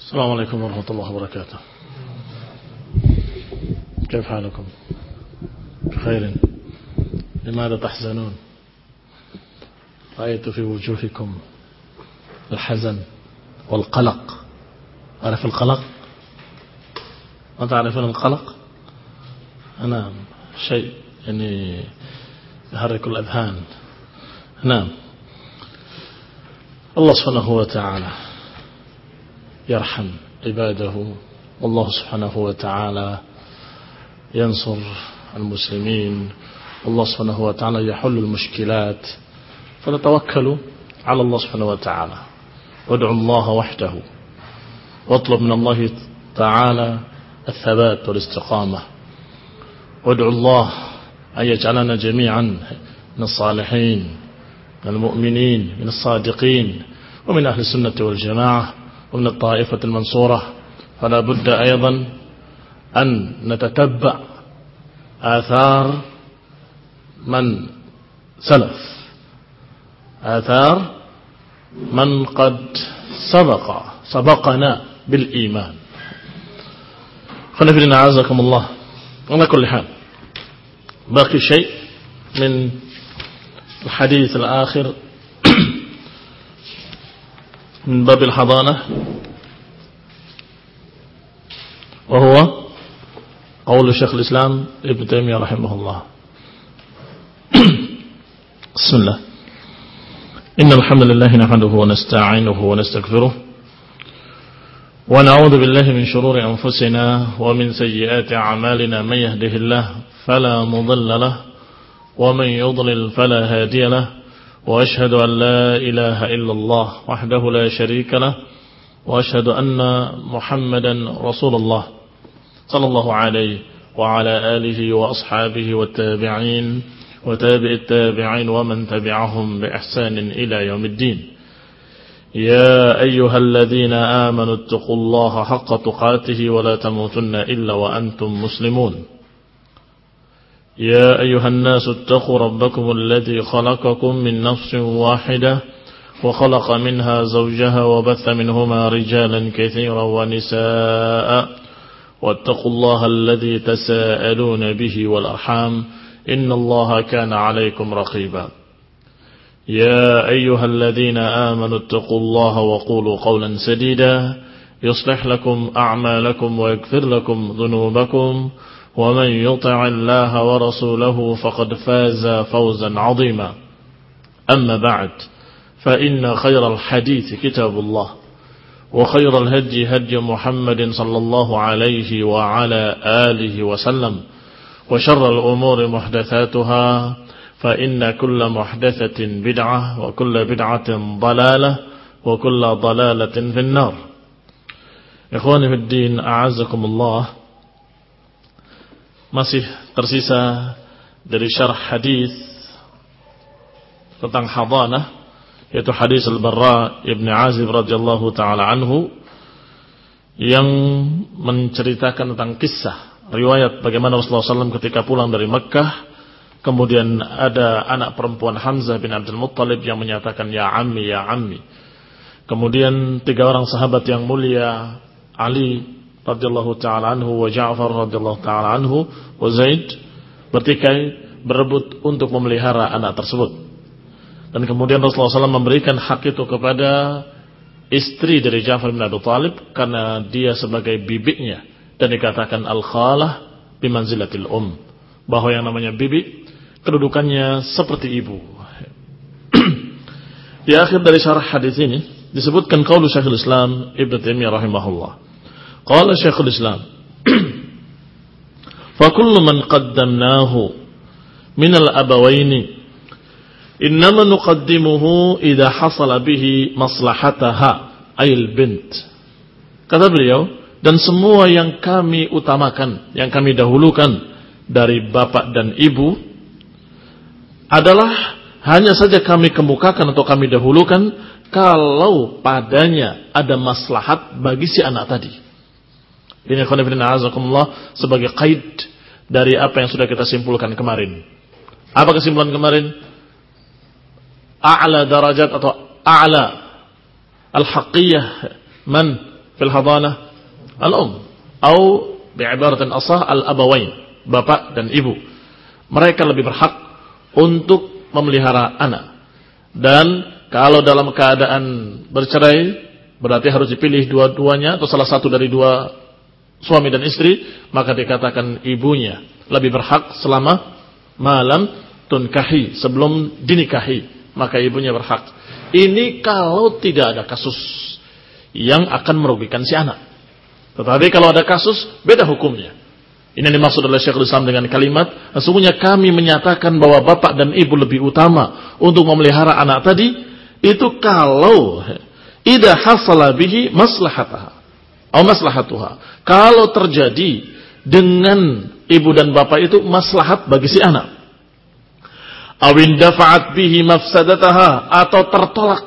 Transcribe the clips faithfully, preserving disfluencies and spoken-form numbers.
السلام عليكم ورحمة الله وبركاته. كيف حالكم؟ بخير؟ لماذا تحزنون؟ رأيت في وجوهكم الحزن والقلق. عارف القلق؟ ما تعرفون القلق؟ نعم، شيء يعني يحرك الأذهان. نعم. الله سبحانه وتعالى يرحم عباده، والله سبحانه وتعالى ينصر المسلمين، والله سبحانه وتعالى يحل المشكلات، فنتوكل على الله سبحانه وتعالى وادعوا الله وحده واطلب من الله تعالى الثبات والاستقامة، وادعوا الله أن يجعلنا جميعا من الصالحين، من المؤمنين، من الصادقين، ومن أهل السنة والجماعة، ومن الطائفة المنصورة. فلا بد أيضا أن نتتبع آثار من سلف، آثار من قد سبق سبقنا بالإيمان. خلفنا عزكم الله. على كل حال باقي شيء من الحديث الآخر من باب الحضانة، وهو قول الشيخ الإسلام ابن تيمية رحمه الله. بسم الله. إن الحمد لله نحمده ونستعينه ونستغفره ونعوذ بالله من شرور أنفسنا ومن سيئات أعمالنا، من يهده الله فلا مضل له ومن يضلل فلا هادي له، وأشهد أن لا إله إلا الله وحده لا شريك له، وأشهد أن محمدا رسول الله صلى الله عليه وعلى آله وأصحابه والتابعين وتابع التابعين ومن تبعهم بإحسان إلى يوم الدين. يا أيها الذين آمنوا اتقوا الله حق تقاته ولا تموتن إلا وأنتم مسلمون. يا أيها الناس اتقوا ربكم الذي خلقكم من نفس واحدة وخلق منها زوجها وبث منهما رجالا كثيرا ونساء، واتقوا الله الذي تساءلون به والأرحام إن الله كان عليكم رقيبا. يا أيها الذين آمنوا اتقوا الله وقولوا قولا سديدا يصلح لكم أعمالكم ويغفر لكم ذنوبكم، ومن يطع الله ورسوله فقد فاز فوزا عظيما. أما بعد، فإن خير الحديث كتاب الله، وخير الهدي هدي محمد صلى الله عليه وعلى آله وسلم، وشر الأمور محدثاتها، فإن كل محدثة بدعة وكل بدعة ضلالة وكل ضلالة في النار. إخواني في الدين أعزكم الله. Masih tersisa dari syarah hadis tentang hadanah, yaitu hadis Al-Barra ibn Azib radhiyallahu taala anhu yang menceritakan tentang kisah riwayat bagaimana Rasulullah shallallahu alaihi wasallam ketika pulang dari Mekkah, kemudian ada anak perempuan Hamzah bin Abdul Muttalib yang menyatakan ya ammi ya ammi. Kemudian tiga orang sahabat yang mulia, Ali radhiyallahu taala anhu, wa Ja'far radhiyallahu taala anhu, wa Zaid, bertikai berebut untuk memelihara anak tersebut. Dan kemudian Rasulullah shallallahu alaihi wasallam memberikan hak itu kepada istri dari Ja'far bin Abi Thalib karena dia sebagai bibiknya, dan dikatakan al-khalah bimanzilatil um, bahwa yang namanya bibi kedudukannya seperti ibu. Di akhir dari syarah hadis ini disebutkan qaul Syekhul Islam Ibnu Taimiyah rahimahullah. Qala Syekhul Islam, fa kullu man qaddamnahu min al-abawaini innama nuqaddimuhu idza hasala bihi maslahataha ayil bint. Kata beliau, dan semua yang kami utamakan, yang kami dahulukan dari bapak dan ibu adalah hanya saja kami kemukakan atau kami dahulukan kalau padanya ada maslahat bagi si anak tadi. Ini khonifidina azakumullah sebagai qaid dari apa yang sudah kita simpulkan kemarin. Apa kesimpulan kemarin? A'la darajat atau a'la al-haqqiyah man fil hadanah al-um atau bi'ibaratin asah al-abawain, bapak dan ibu. Mereka lebih berhak untuk memelihara anak. Dan kalau dalam keadaan bercerai, berarti harus dipilih dua-duanya atau salah satu dari dua suami dan istri, maka dikatakan ibunya lebih berhak selama malam tunkahi, sebelum dinikahi, maka ibunya berhak. Ini kalau tidak ada kasus yang akan merugikan si anak. Tetapi kalau ada kasus, beda hukumnya. Ini yang dimaksud oleh Syekhul Islam dengan kalimat, sesungguhnya kami menyatakan bahwa bapak dan ibu lebih utama untuk memelihara anak tadi, itu kalau idza hasala bihi maslahataha atau maslahatuha. Kalau terjadi dengan ibu dan bapak itu maslahat bagi si anak. Awin dafa'at bihi mafsadataha, atau tertolak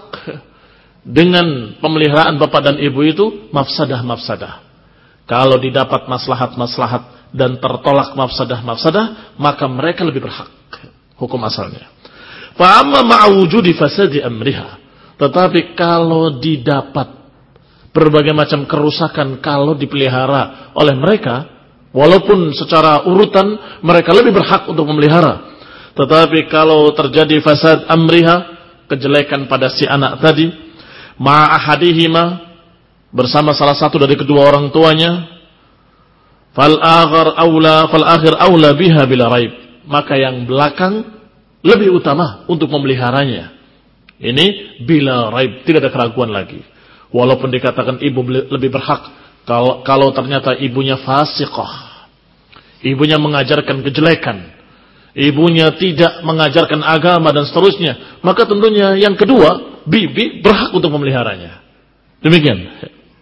dengan pemeliharaan bapak dan ibu itu mafsadah-mafsadah. Kalau didapat maslahat-maslahat dan tertolak mafsadah-mafsadah, maka mereka lebih berhak. Hukum asalnya. Fa amma ma'wujudi fasadi amriha. Tetapi kalau didapat berbagai macam kerusakan kalau dipelihara oleh mereka, walaupun secara urutan mereka lebih berhak untuk memelihara, tetapi kalau terjadi fasad amriha, kejelekan pada si anak tadi, ma'ahadihima, bersama salah satu dari kedua orang tuanya, fal akhir aula fal akhir aula biha bila raib, maka yang belakang lebih utama untuk memeliharanya. Ini bila raib, tidak ada keraguan lagi. Walaupun dikatakan ibu lebih berhak kalau kalau ternyata ibunya fasiqah, ibunya mengajarkan kejelekan, ibunya tidak mengajarkan agama dan seterusnya, maka tentunya yang kedua, bibi berhak untuk memeliharanya. Demikian.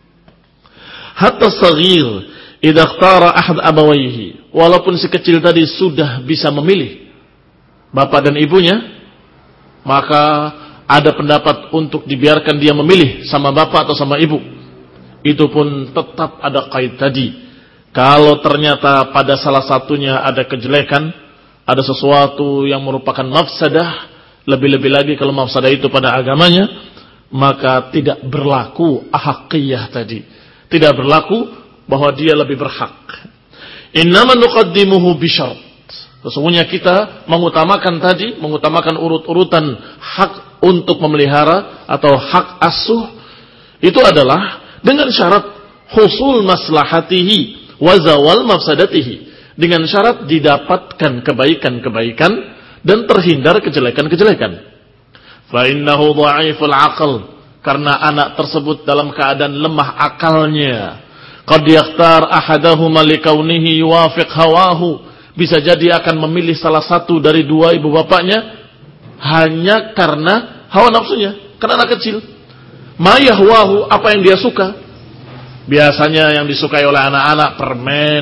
Hatta saghir idza ikhtara ahad abawayhi, walaupun si kecil tadi sudah bisa memilih bapak dan ibunya, maka ada pendapat untuk dibiarkan dia memilih sama bapak atau sama ibu. Itu pun tetap ada kait tadi. Kalau ternyata pada salah satunya ada kejelekan, ada sesuatu yang merupakan mafsadah, lebih-lebih lagi kalau mafsadah itu pada agamanya, maka tidak berlaku ahaqiyah tadi. Tidak berlaku bahwa dia lebih berhak. Innama nuqaddimuhu bisyart. Sesungguhnya kita mengutamakan tadi, mengutamakan urut-urutan hak untuk memelihara atau hak asuh, itu adalah dengan syarat husul maslahatihi wa zawal mafsadatihi. Dengan syarat didapatkan kebaikan-kebaikan dan terhindar kejelekan-kejelekan. Fa innahu dha'iful aql, karena anak tersebut dalam keadaan lemah akalnya. Qad yakhtar ahadahuma likaunihi yuwafiq hawahu, bisa jadi akan memilih salah satu dari dua ibu bapaknya hanya karena hawa nafsunya, karena anak kecil. Ma yahwahu, apa yang dia suka. Biasanya yang disukai oleh anak-anak permen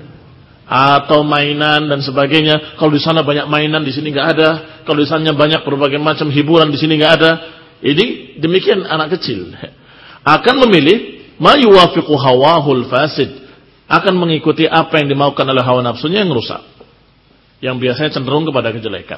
atau mainan dan sebagainya. Kalau di sana banyak mainan, di sini enggak ada. Kalau di sana banyak berbagai macam hiburan, di sini enggak ada. Ini demikian anak kecil akan memilih ma yuwafiqu hawahul fasid, akan mengikuti apa yang dimaukan oleh hawa nafsunya yang rusak, yang biasanya cenderung kepada kejelekan.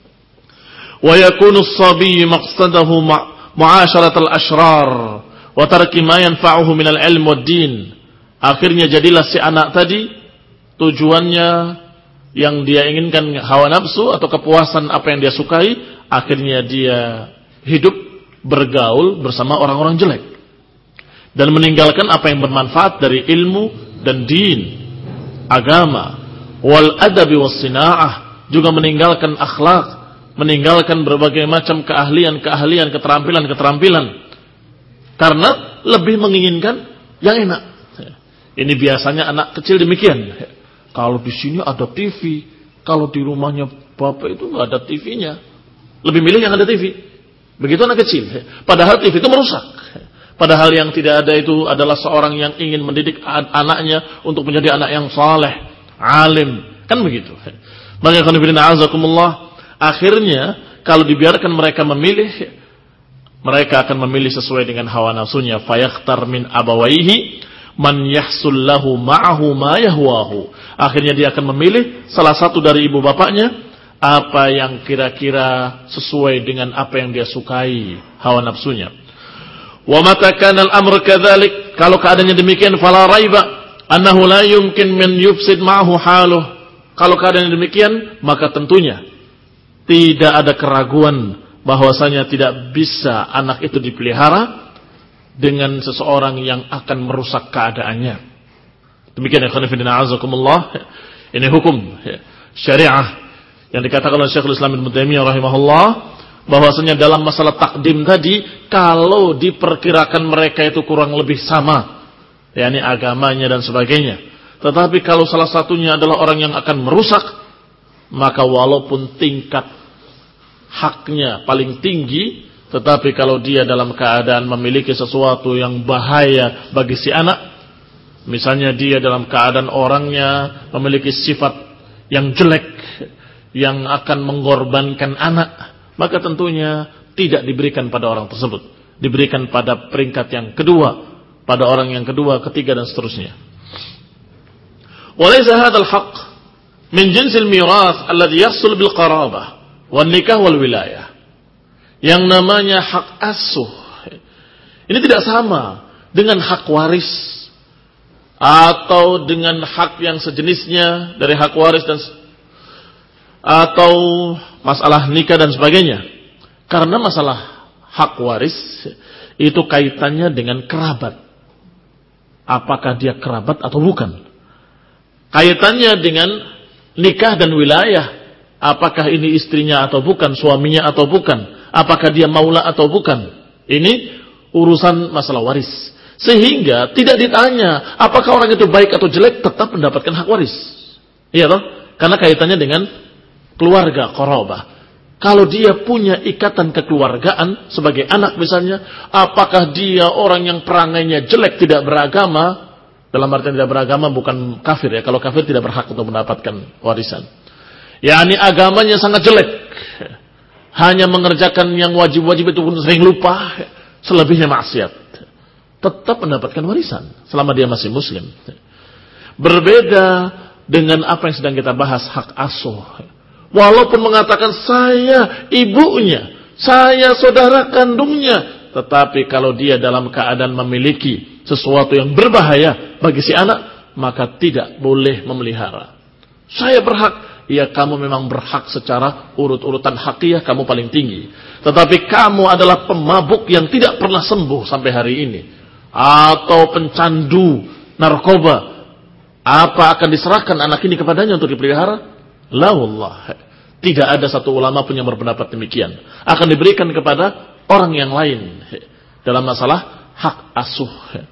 Wa yakunu as-sabi maqsadahu mu'asyaratul ashrar wa tarki ma yanfa'uhu minal ilm wad din. Akhirnya jadilah si anak tadi tujuannya yang dia inginkan hawa nafsu atau kepuasan apa yang dia sukai, akhirnya dia hidup bergaul bersama orang-orang jelek dan meninggalkan apa yang bermanfaat dari ilmu dan din, agama, wal adabi was sinaah, juga meninggalkan akhlak, meninggalkan berbagai macam keahlian-keahlian, keterampilan-keterampilan, karena lebih menginginkan yang enak. Ini biasanya anak kecil demikian. Kalau di sini ada T V, kalau di rumahnya bapak itu nggak ada T V-nya, lebih milih yang ada T V. Begitu anak kecil. Padahal T V itu merusak. Padahal yang tidak ada itu adalah seorang yang ingin mendidik anaknya untuk menjadi anak yang saleh, alim, kan begitu. Maka khonibina azakumullah, akhirnya kalau dibiarkan mereka memilih, mereka akan memilih sesuai dengan hawa nafsunya. Fayakhtar min abawaihi man yahsul lahu ma'ahu ma yahwahu. Akhirnya dia akan memilih salah satu dari ibu bapaknya apa yang kira-kira sesuai dengan apa yang dia sukai, hawa nafsunya. Wa mata kana al-amr kadzalik, kalau keadaannya demikian, fala raiba annahu la yumkin min yufsid ma'ahu haluh. Kalau keadaannya demikian, maka tentunya tidak ada keraguan bahwasanya tidak bisa anak itu dipelihara dengan seseorang yang akan merusak keadaannya. Demikian ya khonifidina azakumullah. Ini hukum syariah yang dikatakan oleh Syekhul Islam Ibnu Taimiyah rahimahullah, bahwasanya dalam masalah takdim tadi, kalau diperkirakan mereka itu kurang lebih sama, yakni agamanya dan sebagainya, tetapi kalau salah satunya adalah orang yang akan merusak, maka walaupun tingkat haknya paling tinggi, tetapi kalau dia dalam keadaan memiliki sesuatu yang bahaya bagi si anak, misalnya dia dalam keadaan orangnya memiliki sifat yang jelek yang akan mengorbankan anak, maka tentunya tidak diberikan pada orang tersebut, diberikan pada peringkat yang kedua, pada orang yang kedua, ketiga dan seterusnya. Walaysa hadzal haqq min jinsil mirath alladhi yahsul bil qarabah wan nikah wal wilayah. Yang namanya hak asuh ini tidak sama dengan hak waris atau dengan hak yang sejenisnya dari hak waris dan atau masalah nikah dan sebagainya. Karena masalah hak waris itu kaitannya dengan kerabat. Apakah dia kerabat atau bukan? Kaitannya dengan nikah dan wilayah. Apakah ini istrinya atau bukan, suaminya atau bukan? Apakah dia maula atau bukan? Ini urusan masalah waris. Sehingga tidak ditanya apakah orang itu baik atau jelek, tetap mendapatkan hak waris. Iya toh? Karena kaitannya dengan keluarga, qarabah. Kalau dia punya ikatan kekeluargaan sebagai anak misalnya, apakah dia orang yang perangainya jelek, tidak beragama, dalam artian tidak beragama bukan kafir ya, kalau kafir tidak berhak untuk mendapatkan warisan. yakni agamanya sangat jelek, hanya mengerjakan yang wajib-wajib itu pun sering lupa, selebihnya maksiat, tetap mendapatkan warisan selama dia masih muslim. Berbeda dengan apa yang sedang kita bahas, hak asuh. Walaupun mengatakan saya ibunya, saya saudara kandungnya, tetapi kalau dia dalam keadaan memiliki sesuatu yang berbahaya bagi si anak, maka tidak boleh memelihara. Saya berhak, ya kamu memang berhak secara urut-urutan hakiyah, kamu paling tinggi. Tetapi kamu adalah pemabuk yang tidak pernah sembuh sampai hari ini, atau pencandu narkoba. Apa akan diserahkan anak ini kepadanya untuk dipelihara? La wallah. Tidak ada satu ulama pun yang berpendapat demikian. Akan diberikan kepada orang yang lain dalam masalah hak asuh.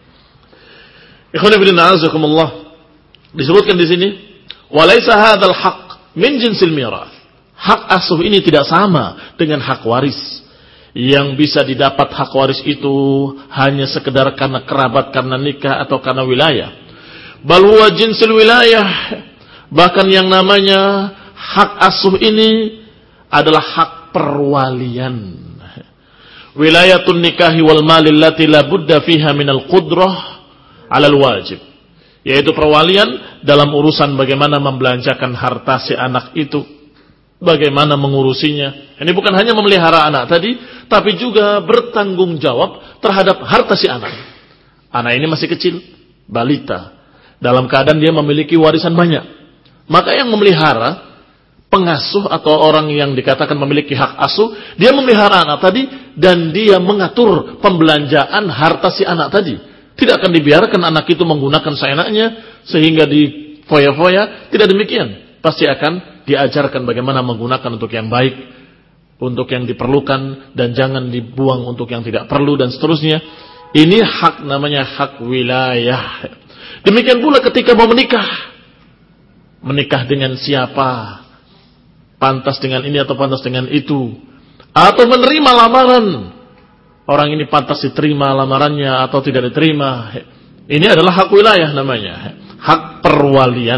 Ikhwan fillah azakumullah. Disebutkan di sini, walaysa hadzal haqq min jinsil mirath. Hak asuh ini tidak sama dengan hak waris. Yang bisa didapat hak waris itu hanya sekedar karena kerabat, karena nikah atau karena wilayah. Bal huwa jinsil wilayah. Bahkan yang namanya hak asuh ini adalah hak perwalian. Wilayatun nikahi wal mali allati la budda fiha minal qudrah alal wajib. Yaitu perwalian dalam urusan bagaimana membelanjakan harta si anak itu, bagaimana mengurusinya. Ini bukan hanya memelihara anak tadi, tapi juga bertanggung jawab terhadap harta si anak. Anak ini masih kecil, balita, dalam keadaan dia memiliki warisan banyak. Maka yang memelihara, pengasuh atau orang yang dikatakan memiliki hak asuh, dia memelihara anak tadi dan dia mengatur pembelanjaan harta si anak tadi. Tidak akan dibiarkan anak itu menggunakan seenaknya sehingga di foya-foya. Tidak demikian. Pasti akan diajarkan bagaimana menggunakan untuk yang baik, untuk yang diperlukan, dan jangan dibuang untuk yang tidak perlu dan seterusnya. Ini hak, namanya hak wilayah. Demikian pula ketika mau menikah. Menikah dengan siapa? Pantas dengan ini atau pantas dengan itu? Atau menerima lamaran. Orang ini pantas diterima lamarannya atau tidak diterima. Ini adalah hak wilayah namanya. Hak perwalian.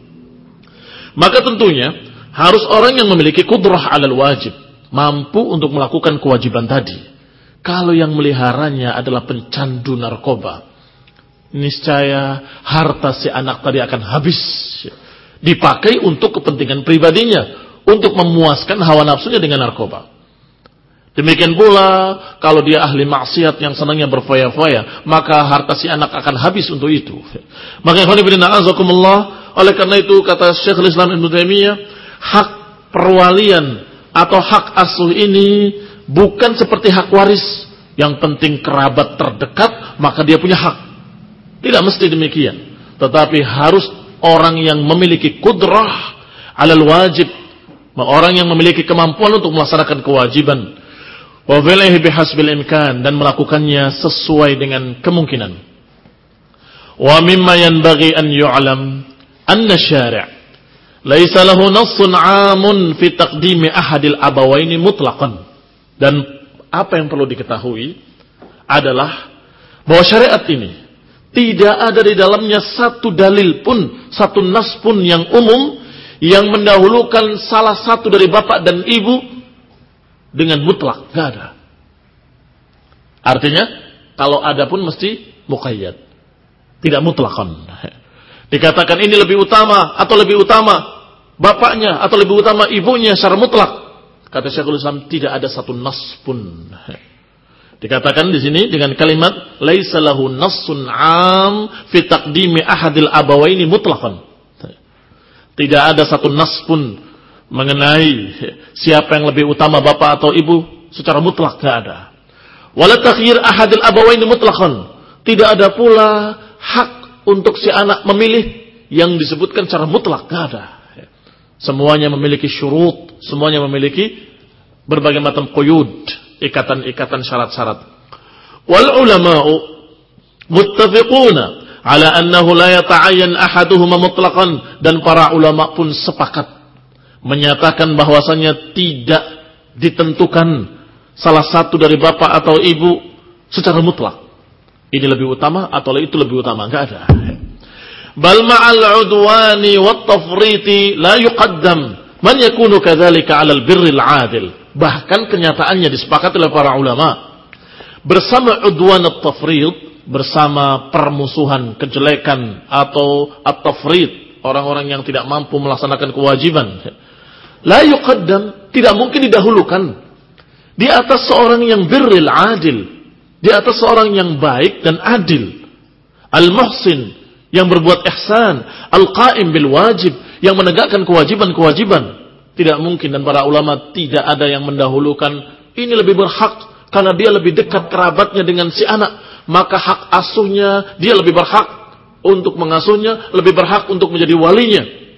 Maka tentunya harus orang yang memiliki qudrah alal wajib. Mampu untuk melakukan kewajiban tadi. Kalau yang meliharanya adalah pencandu narkoba, niscaya harta si anak tadi akan habis. Dipakai untuk kepentingan pribadinya, untuk memuaskan hawa nafsunya dengan narkoba. Demikian pula kalau dia ahli maksiat yang senangnya berfoya-foya, maka harta si anak akan habis untuk itu. Maka ikhwan fillah azakumullah, oleh karena itu kata Syekhul Islam Ibnu Taimiyah, hak perwalian atau hak asuh ini bukan seperti hak waris, yang penting kerabat terdekat maka dia punya hak. Tidak mesti demikian, tetapi harus orang yang memiliki kudrah alal wajib, orang yang memiliki kemampuan untuk melaksanakan kewajiban. Wa bilaihi bihasbil imkan, dan melakukannya sesuai dengan kemungkinan. Wa mimma yanbaghi an yu'lam anna syari' laisa lahu nassun 'amun fi taqdimi ahadil abawaini mutlaqan. Dan apa yang perlu diketahui adalah bahwa syariat ini tidak ada di dalamnya satu dalil pun, satu nas pun yang umum yang mendahulukan salah satu dari bapak dan ibu dengan mutlak, gak ada. Artinya, kalau ada pun mesti muqayyad, tidak mutlakan. Dikatakan ini lebih utama atau lebih utama bapaknya atau lebih utama ibunya secara mutlak. Kata Syekhul Islam, tidak ada satu nas pun. Dikatakan di sini dengan kalimat laisa lahu nassun 'am fi taqdimi ahadil abawaini mutlaqan. Tidak ada satu nas pun mengenai siapa yang lebih utama bapak atau ibu secara mutlak, tidak ada. Wala takhyir ahadil abawaini mutlaqan. Tidak ada pula hak untuk si anak memilih yang disebutkan secara mutlak, tidak ada. Semuanya memiliki syurut, semuanya memiliki berbagai macam quyud, ikatan-ikatan syarat-syarat. Wal ulama'u muttafiquna ala annahu la yata'ayyan ahaduhuma mutlaqan, dan para ulama pun sepakat menyatakan bahwasannya tidak ditentukan salah satu dari bapak atau ibu secara mutlak. Ini lebih utama atau itu lebih utama, enggak ada. Bal ma'al udwani wat tafriti la yuqaddam man yakunu kadzalika 'alal birril 'adil. Bahkan kenyataannya disepakati oleh para ulama, bersama udwan at-tafrit, bersama permusuhan, kejelekan atau at-tafrit, orang-orang yang tidak mampu melaksanakan kewajiban, la yuqaddam, tidak mungkin didahulukan di atas seorang yang birril 'adil, di atas seorang yang baik dan adil, al-muhsin, yang berbuat ihsan, al-qa'im bil wajib, yang menegakkan kewajiban-kewajiban. Tidak mungkin, dan para ulama tidak ada yang mendahulukan ini lebih berhak karena dia lebih dekat kerabatnya dengan si anak, maka hak asuhnya dia lebih berhak untuk mengasuhnya, lebih berhak untuk menjadi walinya.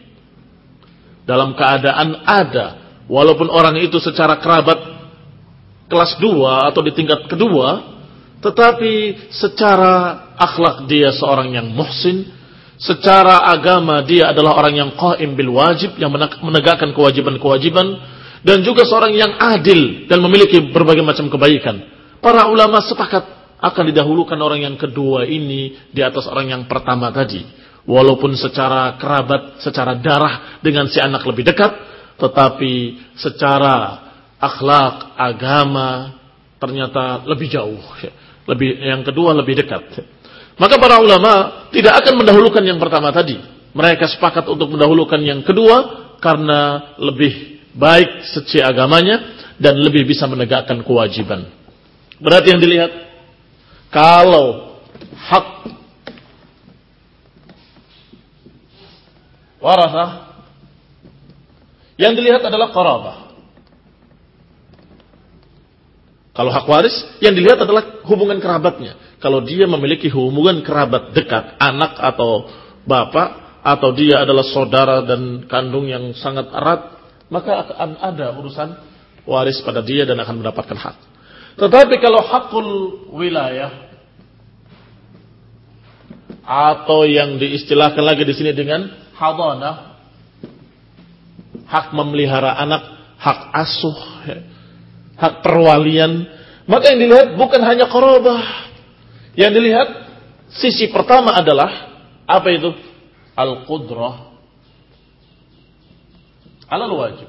Dalam keadaan ada, walaupun orang itu secara kerabat kelas dua atau di tingkat kedua, tetapi secara akhlak dia seorang yang muhsin, secara agama dia adalah orang yang qaim bil wajib, yang menegakkan kewajiban-kewajiban, dan juga seorang yang adil dan memiliki berbagai macam kebaikan. Para ulama sepakat akan didahulukan orang yang kedua ini di atas orang yang pertama tadi. Walaupun secara kerabat, secara darah dengan si anak lebih dekat, tetapi secara akhlak, agama ternyata lebih jauh. Lebih, yang kedua lebih dekat. Maka para ulama tidak akan mendahulukan yang pertama tadi. Mereka sepakat untuk mendahulukan yang kedua karena lebih baik segi agamanya dan lebih bisa menegakkan kewajiban. Berarti yang dilihat, kalau hak warasah, yang dilihat adalah qarabah. Kalau hak waris, yang dilihat adalah hubungan kerabatnya. Kalau dia memiliki hubungan kerabat dekat, anak atau bapak, atau dia adalah saudara dan kandung yang sangat erat, maka akan ada urusan waris pada dia dan akan mendapatkan hak. Tetapi kalau hakul wilayah, atau yang diistilahkan lagi di sini dengan hadanah, hak memelihara anak, hak asuh, hak perwalian, maka yang dilihat bukan hanya qarabah. Yang dilihat sisi pertama adalah apa itu? Al-qudrah alal wajib.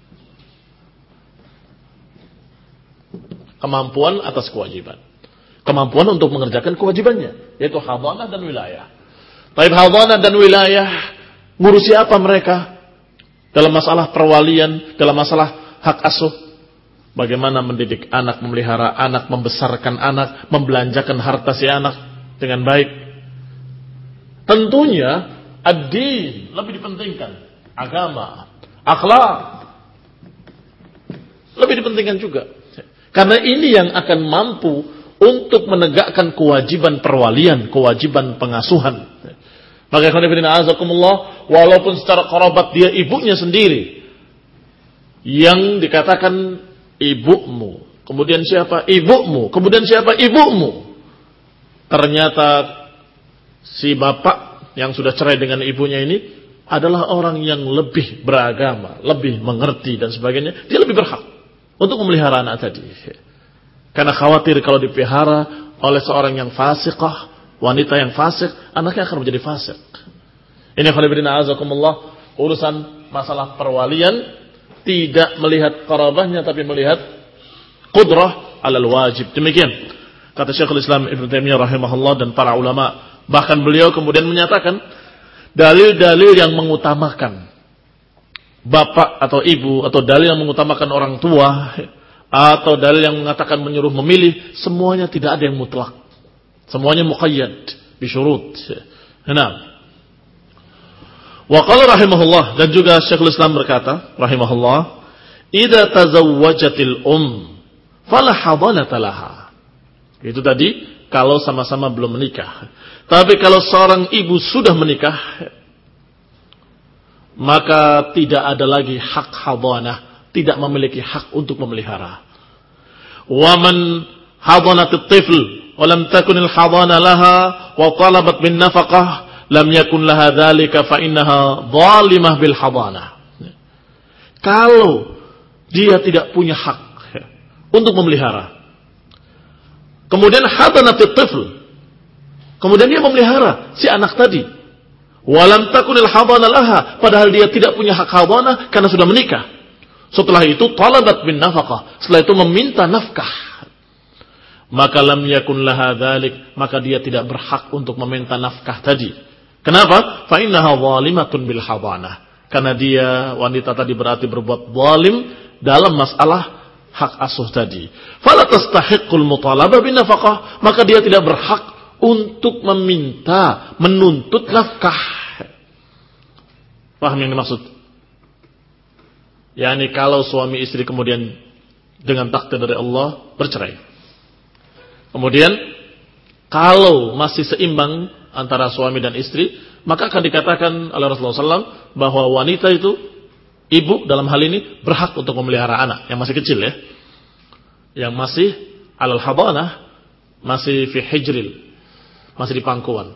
Kemampuan atas kewajiban. Kemampuan untuk mengerjakan kewajibannya, yaitu hadanah dan wilayah. Baik hadanah dan wilayah, ngurusi apa mereka? Dalam masalah perwalian, dalam masalah hak asuh. bagaimana mendidik anak, memelihara anak, membesarkan anak, membelanjakan harta si anak dengan baik. Tentunya ad-din lebih dipentingkan, agama, akhlak lebih dipentingkan juga. Karena ini yang akan mampu untuk menegakkan kewajiban perwalian, kewajiban pengasuhan. Maka azakumullah, walaupun secara kerabat dia ibunya sendiri yang dikatakan ibumu, kemudian siapa ibumu, kemudian siapa ibumu, ternyata si bapak yang sudah cerai dengan ibunya ini adalah orang yang lebih beragama, lebih mengerti dan sebagainya, dia lebih berhak untuk memelihara anak tadi. Karena khawatir kalau dipelihara oleh seorang yang fasiqah, wanita yang fasik, anaknya akan menjadi fasik. Ini khonibidina azakumullah, urusan masalah perwalian tidak melihat qarabahnya tapi melihat qudrah alal wajib. Demikian kata Syekhul Islam Ibnu Taimiyah rahimahullah dan para ulama. Bahkan beliau kemudian menyatakan dalil-dalil yang mengutamakan bapak atau ibu, atau dalil yang mengutamakan orang tua, atau dalil yang mengatakan menyuruh memilih, semuanya tidak ada yang mutlak. Semuanya muqayyad bisyurut. Nah, wa qala rahimahullah, dan juga Syekhul Islam berkata rahimahullah, idza tazawwajatil um fala hadanata laha. Itu tadi kalau sama-sama belum menikah. Tapi kalau seorang ibu sudah menikah, maka tidak ada lagi hak hadanah, tidak memiliki hak untuk memelihara. Wa man hadanatit tifl walam takunil hadana laha wa talabat bin nafaqah lam yakun laha dzalika fa innaha zalimah bil hadanah. Kalau dia tidak punya hak untuk memelihara, kemudian hadanatit tifl, kemudian dia memelihara si anak tadi, walam takunil hadana laha, padahal dia tidak punya hak hadana karena sudah menikah. Setelah itu talabat bin nafaqah, setelah itu meminta nafkah, maka lam yakun laha dzalik, maka dia tidak berhak untuk meminta nafkah tadi. Kenapa? Fa innaha zalimatun bil hadanah. Karena dia wanita tadi berarti berbuat zalim dalam masalah hak asuh tadi. Fala tastahiqqul mutalabah bin nafaqah, maka dia tidak berhak untuk meminta, menuntut nafkah. Paham yang dimaksud? Yani kalau suami istri kemudian dengan takdir dari Allah bercerai, kemudian kalau masih seimbang antara suami dan istri, maka akan dikatakan oleh Rasulullah shallallahu alaihi wasallam bahwa wanita itu, ibu dalam hal ini, berhak untuk memelihara anak yang masih kecil ya, yang masih alal hadanah, masih fi hijril, masih di pangkuan.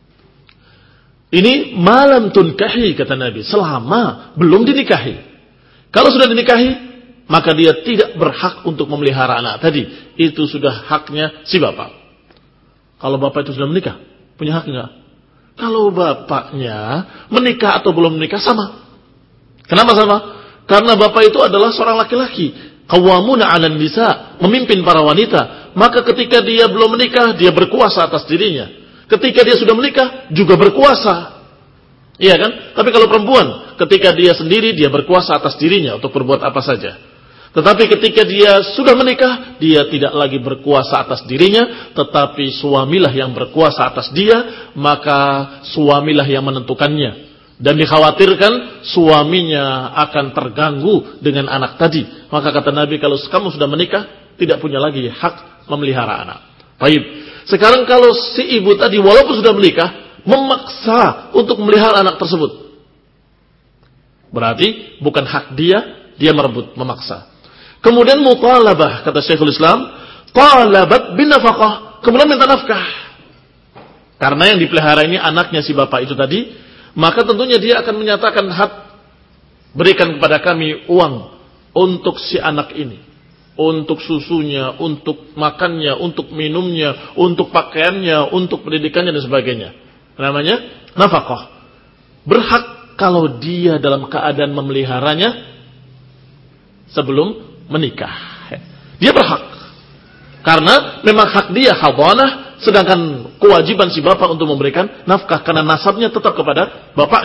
Ini malam tunkahi, kata Nabi, selama belum dinikahi. Kalau sudah dinikahi, maka dia tidak berhak untuk memelihara anak tadi. Itu sudah haknya si bapak. Kalau bapak itu sudah menikah, punya hak enggak? Kalau bapaknya menikah atau belum menikah, sama. Kenapa sama? Karena bapak itu adalah seorang laki-laki, qawwamuna 'alan nisa, memimpin para wanita. Maka ketika dia belum menikah, dia berkuasa atas dirinya. Ketika dia sudah menikah, juga berkuasa. Iya kan? Tapi kalau perempuan, ketika dia sendiri, dia berkuasa atas dirinya untuk berbuat apa saja. Tetapi ketika dia sudah menikah, dia tidak lagi berkuasa atas dirinya, tetapi suamilah yang berkuasa atas dia, maka suamilah yang menentukannya. Dan dikhawatirkan suaminya akan terganggu dengan anak tadi. Maka kata Nabi, kalau kamu sudah menikah, tidak punya lagi hak memelihara anak. Baik. Sekarang kalau si ibu tadi walaupun sudah menikah, memaksa untuk memelihara anak tersebut, berarti bukan hak dia, dia merebut, memaksa. Kemudian mutalabah, kata Syekhul Islam, talabat bin nafaqah, kemudian minta nafkah. Karena yang dipelihara ini anaknya si bapak itu tadi, maka tentunya dia akan menyatakan hak, berikan kepada kami uang untuk si anak ini, untuk susunya, untuk makannya, untuk minumnya, untuk pakaiannya, untuk pendidikannya dan sebagainya. Namanya nafkah. Berhak kalau dia dalam keadaan memeliharanya sebelum menikah. Dia berhak. Karena memang hak dia hadanah, sedangkan kewajiban si bapak untuk memberikan nafkah karena nasabnya tetap kepada bapaknya.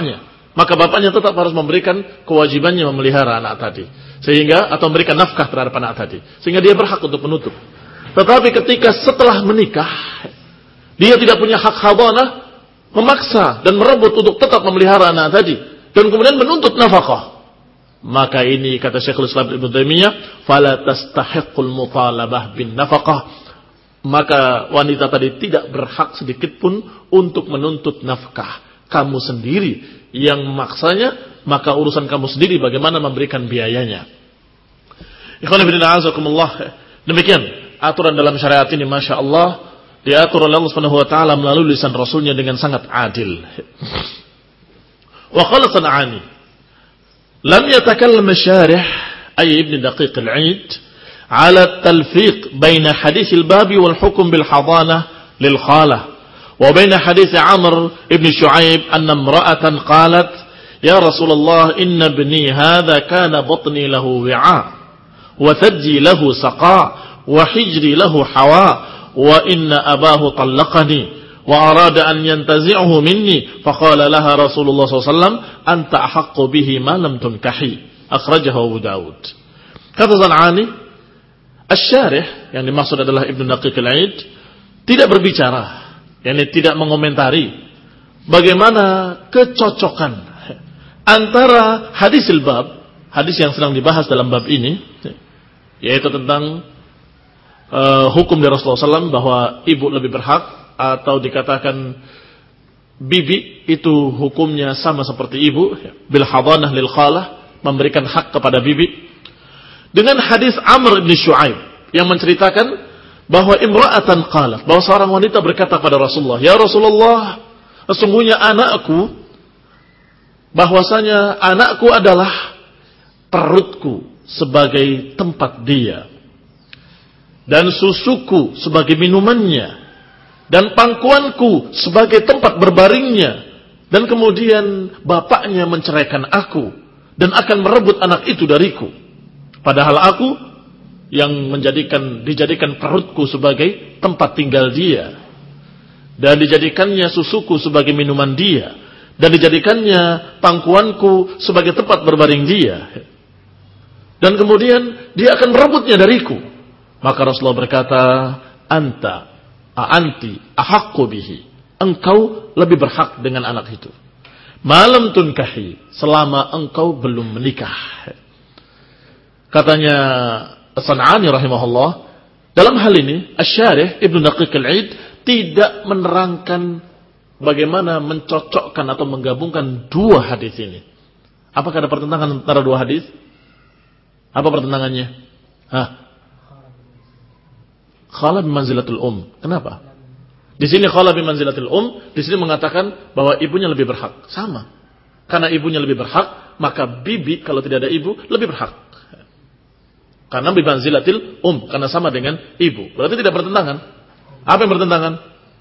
maka bapaknya tetap harus memberikan kewajibannya memelihara anak tadi, sehingga atau memberikan nafkah terhadap anak tadi, sehingga dia berhak untuk menuntut. Tetapi ketika setelah menikah, dia tidak punya hak hadanah, memaksa dan merebut untuk tetap memelihara anak tadi, dan kemudian menuntut nafkah, maka ini kata Syekhul Islam Ibnu Taimiyah, fala tastahiqul mutalabah bin nafkah, maka wanita tadi tidak berhak sedikit pun untuk menuntut nafkah. Kamu sendiri yang memaksanya, maka urusan kamu sendiri bagaimana memberikan biayanya. Ikhwan fillah azakumullah. Demikian aturan dalam syariat ini, masya Allah, diatur oleh Allah Subhanahu wa taala melalui lisan Rasulnya dengan sangat adil. Wa qala San'ani, lam yatakallam asy-syarih ay ibn Daqiq al-'Id ala at-talfiq baina hadits al-bab wal hukm bil hadanah lil khalah wa baina hadits Amr ibn Shu'aib anna imra'atan qalat ya Rasulullah inna ibni hadha kana batni lahu wi'a wa thajji lahu saqa wa hijri lahu hawa wa inna abahu talaqani wa arada an yantazi'uhu minni faqala laha Rasulullah sallallahu alaihi wasallam anta ahaqqu bihi ma lam tunkahi akhrajahu Abu Daud. Kata San'ani, asy-syarih yang dimaksud adalah Ibnu Daqiq al-'Id tidak berbicara, yakni tidak mengomentari bagaimana kecocokan antara hadis al-bab, hadis yang sedang dibahas dalam bab ini, yaitu tentang Uh, hukum dari Rasulullah sallallahu alaihi wasallam bahwa ibu lebih berhak, atau dikatakan bibi itu hukumnya sama seperti ibu, bil hadanah lil khalah, memberikan hak kepada bibi, dengan hadis Amr bin Shu'aib yang menceritakan bahwa imra'atan qalat, bahwa seorang wanita berkata pada Rasulullah, ya Rasulullah, sesungguhnya anakku, bahwasanya anakku adalah perutku sebagai tempat dia, dan susuku sebagai minumannya, dan pangkuanku sebagai tempat berbaringnya, dan kemudian bapaknya menceraikan aku dan akan merebut anak itu dariku, padahal aku yang menjadikan dijadikan perutku sebagai tempat tinggal dia, dan dijadikannya susuku sebagai minuman dia, dan dijadikannya pangkuanku sebagai tempat berbaring dia, dan kemudian dia akan merebutnya dariku. Maka Rasulullah berkata, anta, anti, ahaqqu bihi. Engkau lebih berhak dengan anak itu. Malam tunkahi, selama engkau belum menikah. Katanya San'ani rahimahullah, dalam hal ini asy-syarih Ibnu Daqiq al-'Id tidak menerangkan bagaimana mencocokkan atau menggabungkan dua hadis ini. Apakah ada pertentangan antara dua hadis? Apa pertentangannya? Hah? Khala bimanzilatul um. Kenapa? Di sini khala bimanzilatul um, di sini mengatakan bahwa ibunya lebih berhak. Sama. Karena ibunya lebih berhak, maka bibi kalau tidak ada ibu lebih berhak. Karena bimanzilatil um, karena sama dengan ibu. Berarti tidak bertentangan. Apa yang bertentangan?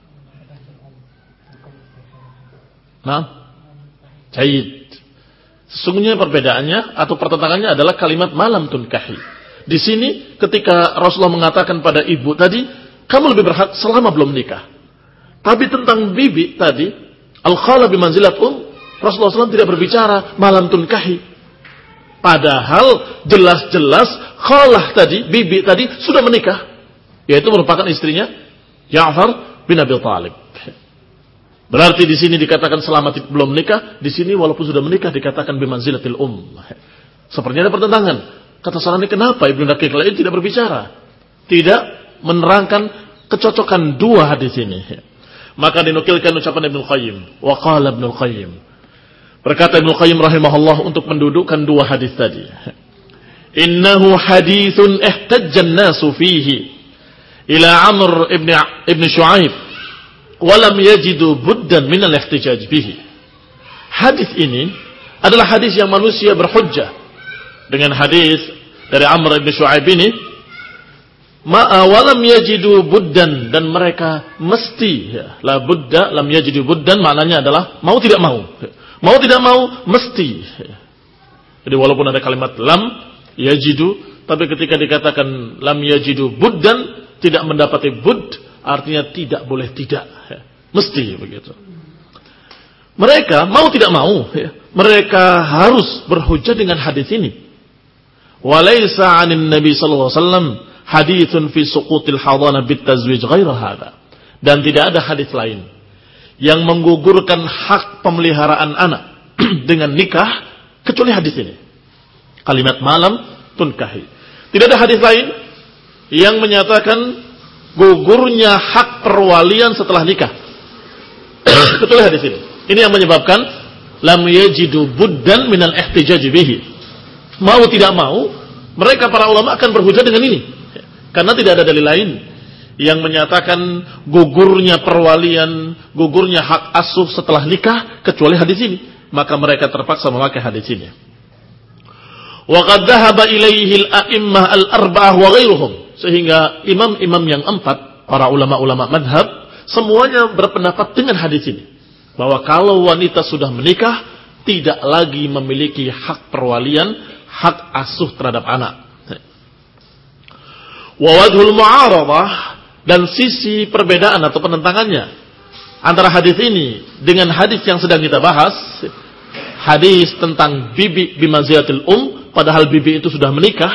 Nah, jayid. Sesungguhnya perbedaannya atau pertentangannya adalah kalimat malam tunkahi. Di sini ketika Rasulullah mengatakan pada ibu tadi, kamu lebih berhak selama belum nikah. Tapi tentang bibi tadi, al-khala bimanzilat um, Rasulullah shallallahu alaihi wasallam tidak berbicara malam tunkahi. Padahal jelas-jelas khalah tadi, bibi tadi sudah menikah, yaitu merupakan istrinya Ja'far bin Abi Thalib. Berarti di sini dikatakan selama belum menikah, di sini walaupun sudah menikah dikatakan bimanzilatil um. Sepertinya ada pertentangan. Kata San'ani, kenapa Ibnu Daqiq al-'Id tidak berbicara? Tidak menerangkan kecocokan dua hadis ini. Maka dinukilkan ucapan Ibnu Qayyim. Wa qala Ibnu Qayyim. Berkata Ibnu Qayyim rahimahullah untuk mendudukkan dua hadis tadi. Innahu hadithun ihtajja an-nasu fihi ila Amr ibn ibn Shu'aib wa lam yajidu buddan min al-ihtijaj bihi. Hadis ini adalah hadis yang manusia berhujjah dengan hadis dari Amr ibn Shu'aib ini, ma'a walam yajidu buddan, dan mereka mesti, ya, la budda lam yajidu buddan maknanya adalah mau tidak mau, mau tidak mau mesti. Jadi walaupun ada kalimat lam yajidu, tapi ketika dikatakan lam yajidu buddan, tidak mendapati bud, artinya tidak boleh tidak, ya, mesti begitu. Mereka mau tidak mau, ya, mereka harus berhujjah dengan hadis ini. Walaysa 'anin Nabi sallallahu alaihi wasallam haditsun fi suqutil hadanah bit tazwij ghaira hadza. Dan tidak ada hadis lain yang menggugurkan hak pemeliharaan anak dengan nikah kecuali hadis ini. Kalimat malam tunkahi. Tidak ada hadis lain yang menyatakan gugurnya hak perwalian setelah nikah kecuali hadis ini. Ini yang menyebabkan lam yajidu buddan minal ihtijaj bihi. Mau tidak mau, mereka para ulama akan berhujjah dengan ini. Karena tidak ada dalil lain yang menyatakan gugurnya perwalian, gugurnya hak asuh setelah nikah kecuali hadis ini. Maka mereka terpaksa memakai hadis ini. Wa qad dhahaba ilaihi al-a'immah al-arba'ah wa ghairuhum. Sehingga imam-imam yang empat, para ulama-ulama madhab, semuanya berpendapat dengan hadis ini. Bahwa kalau wanita sudah menikah, tidak lagi memiliki hak perwalian, hak asuh terhadap anak. Wa wajhul mu'aradah, dan sisi perbedaan atau penentangannya antara hadis ini dengan hadis yang sedang kita bahas, hadis tentang bibi bimanzilatil um, padahal bibi itu sudah menikah.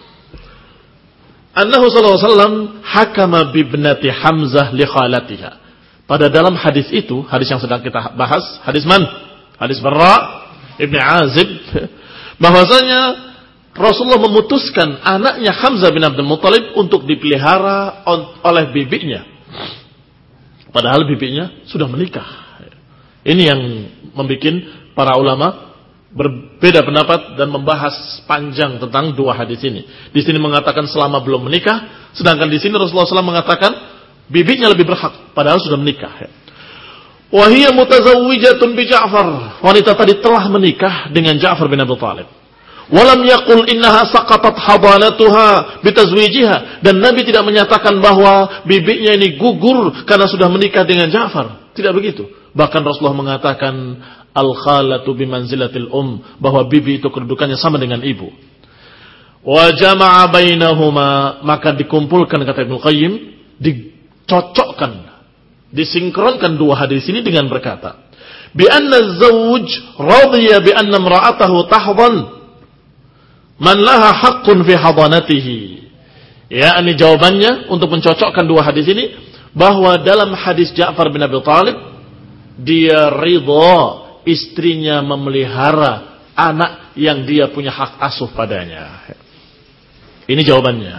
Annahu sallallahu alaihi wasallam hakama bibnati Hamzah li khalatiha. Pada dalam hadis itu, hadis yang sedang kita bahas, hadis man? Hadis Barra Ibn Azib, bahwasanya Rasulullah memutuskan anaknya Hamzah bin Abdul Muttalib untuk dipelihara oleh bibinya. Padahal bibinya sudah menikah. Ini yang membuat para ulama berbeda pendapat dan membahas panjang tentang dua hadis ini. Di sini mengatakan selama belum menikah, sedangkan di sini Rasulullah shallallahu alaihi wasallam mengatakan bibinya lebih berhak, padahal sudah menikah. Wahiyya mutazawwijatun bi Ja'far. Wanita tadi telah menikah dengan Ja'far bin Abi Thalib. Walam yaqul innaha saqatat hadanatuha bitazwijiha. Dan Nabi tidak menyatakan bahwa bibinya ini gugur karena sudah menikah dengan Ja'far. Tidak begitu. Bahkan Rasulullah mengatakan al-khalatu bimanzilatil um, bahwa bibi itu kedudukannya sama dengan ibu. Wa jama'a bainahuma, maka dikumpulkan kata Ibnu Qayyim, dicocokkan, disinkronkan dua hadis ini dengan berkata, bi anna az-zawj radiya bi anna imra'atahu tahdan man laha haqqun fi hadanatihi. Ya, ini jawabannya untuk mencocokkan dua hadis ini, bahwa dalam hadis Ja'far bin Abi Thalib, dia ridha istrinya memelihara anak yang dia punya hak asuh padanya. Ini jawabannya.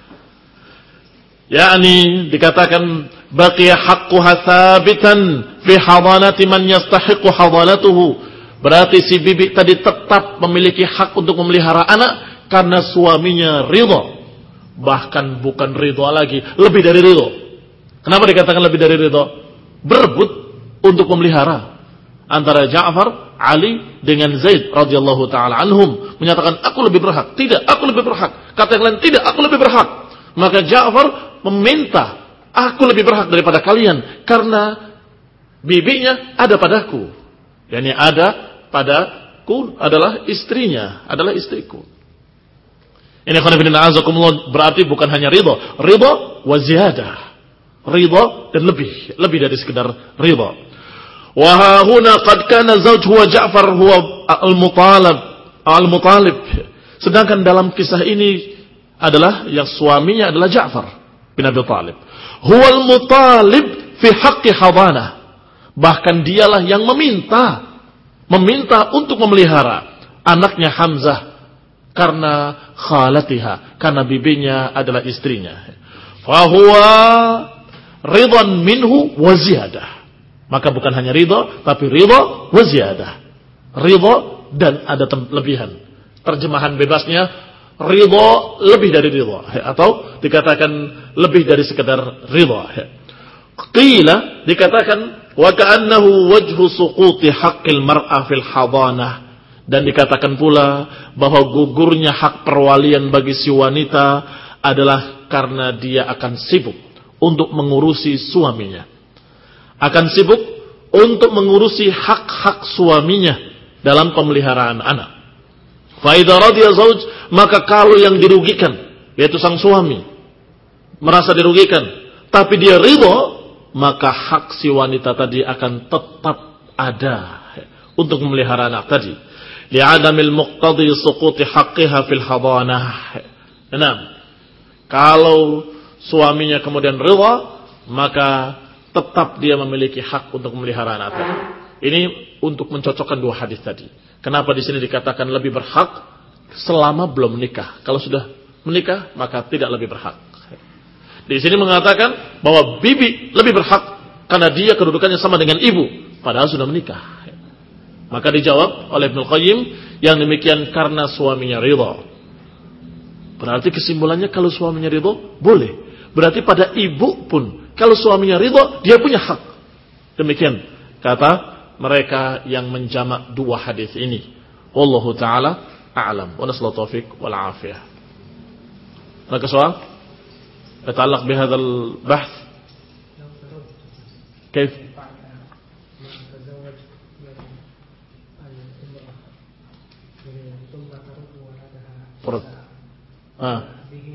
Yakni dikatakan baqiya haqquha thabitan fi hadanati man yastahiqu hadanatuhu. Berarti si bibi tadi tetap memiliki hak untuk memelihara anak karena suaminya ridha. Bahkan bukan ridha lagi, lebih dari ridha. Kenapa dikatakan lebih dari ridha? Berebut untuk memelihara. Antara Ja'far, Ali dengan Zaid radhiyallahu taala anhum menyatakan aku lebih berhak. Tidak, aku lebih berhak. Kata yang lain, tidak, aku lebih berhak. Maka Ja'far meminta, aku lebih berhak daripada kalian karena bibinya ada padaku. Yani ada padaku adalah istrinya, adalah istriku. Ini khonafidina azakumullah, berarti bukan hanya ridha, ridha wa ziyadah. Ridha dan lebih, lebih dari sekedar ridha. Wa huna qad kana zawj huwa Ja'far huwa al-mutalib, al-mutalib. Sedangkan dalam kisah ini adalah yang suaminya adalah Ja'far bin Abi Thalib. Huwa al-mutalib fi haqqi hadanah. Bahkan dialah yang meminta meminta untuk memelihara anaknya Hamzah karena khalatiha, karena bibinya adalah istrinya. Fa huwa ridwan minhu wa ziyadah. Maka bukan hanya ridha, tapi ridha wa ziyadah. Ridha dan ada lebihan. Terjemahan bebasnya, ridha lebih dari ridha. Atau dikatakan lebih dari sekedar ridha. Qila, dikatakan, wa ka'annahu wajhu suquti haqqil mar'a fil hadanah. Dan dikatakan pula bahwa gugurnya hak perwalian bagi si wanita adalah karena dia akan sibuk untuk mengurusi suaminya. Akan sibuk untuk mengurusi hak-hak suaminya dalam pemeliharaan anak. Fa idza radiya zauj, maka kalau yang dirugikan yaitu sang suami merasa dirugikan, tapi dia ridha, maka hak si wanita tadi akan tetap ada untuk memelihara anak tadi. Li'adamil muqtadi suquti haqqiha fil hadanah. Enam. Kalau suaminya kemudian ridha, maka tetap dia memiliki hak untuk memelihara anak tadi. Ini untuk mencocokkan dua hadis tadi. Kenapa di sini dikatakan lebih berhak selama belum menikah? Kalau sudah menikah, maka tidak lebih berhak. Di sini mengatakan bahwa bibi lebih berhak karena dia kedudukannya sama dengan ibu, padahal sudah menikah. Maka dijawab oleh Ibnu Qayyim, yang demikian karena suaminya ridha. Berarti kesimpulannya kalau suaminya ridha, boleh. Berarti pada ibu pun, kalau suaminya ridha, dia punya hak. Demikian kata mereka yang menjamak dua hadis ini. Wallahu ta'ala a'lam. Wa nasallahu taufiq wal afiyah. Ada soal? Bertallaq bihadzal bahth? Kaif? Perut. Ah.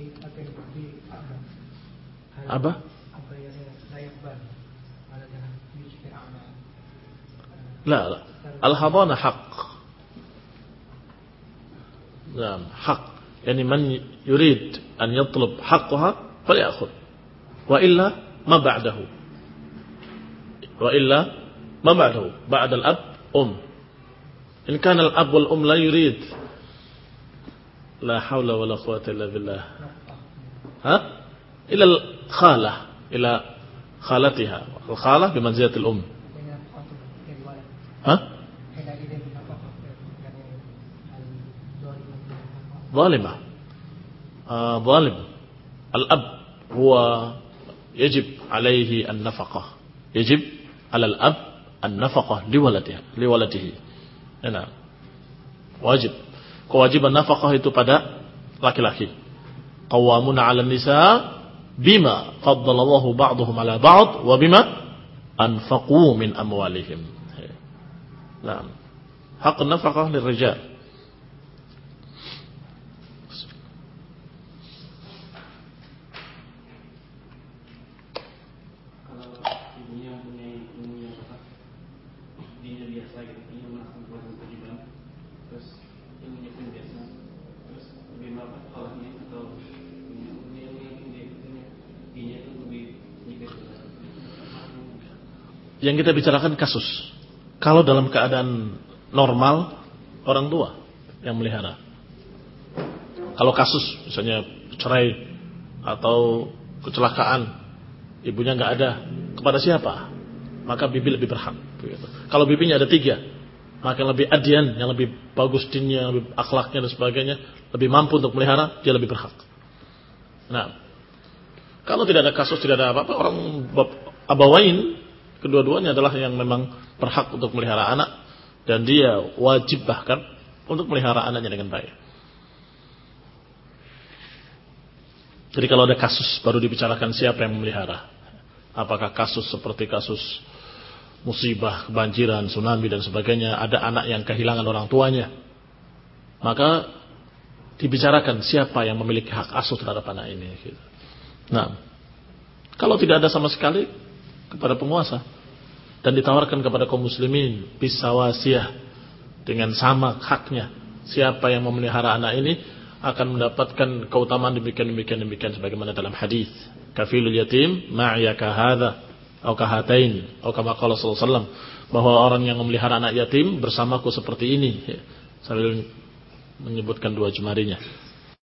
Apa? لا لا الحضانة حق. نعم حق. يعني من يريد أن يطلب حقها فليأخذ. وإلا ما بعده. وإلا ما بعده. بعد الأب أم. إن كان الأب والأم لا يريد لا حول ولا قوة إلا بالله. ها؟ إلى الخالة إلى خالتها. الخالة بمنزلة الأم. ها؟ ظالمة. آه ظالم. الأب هو يجب عليه النفقة. يجب على الأب النفقة لولده. لولده. Nah, wajib. Kewajiban nafkah itu pada laki-laki. Qawwamuna 'alan nisa bima faddalallahu ba'dahum 'ala ba'd wa bima anfaqu min amwalihim. Nah, hak nafkah lirijal. Yang kita bicarakan kasus. Kalau dalam keadaan normal, orang tua yang melihara. Kalau kasus, misalnya cerai atau kecelakaan, ibunya nggak ada, kepada siapa? Maka bibi lebih berhak. Kalau bibinya ada tiga, maka yang lebih adian, yang lebih bagus dinnya, lebih akhlaknya dan sebagainya, lebih mampu untuk melihara, dia lebih berhak. Nah, kalau tidak ada kasus, tidak ada apa-apa, orang abawain, kedua-duanya adalah yang memang berhak untuk melihara anak, dan dia wajib bahkan untuk melihara anaknya dengan baik. Jadi kalau ada kasus baru dibicarakan siapa yang memelihara. Apakah kasus seperti kasus musibah, kebanjiran, tsunami dan sebagainya, ada anak yang kehilangan orang tuanya, maka dibicarakan siapa yang memiliki hak asuh terhadap anak ini. Nah, kalau tidak ada sama sekali, kepada penguasa, dan ditawarkan kepada kaum muslimin bisawasiyah, dengan sama haknya. Siapa yang memelihara anak ini akan mendapatkan keutamaan demikian demikian demikian sebagaimana dalam hadis kafilul yatim ma'iyaka hadza atau kahatain atau kama qala sallallahu alaihi wasallam, bahwa orang yang memelihara anak yatim bersamaku seperti ini, sambil menyebutkan dua jemarinya.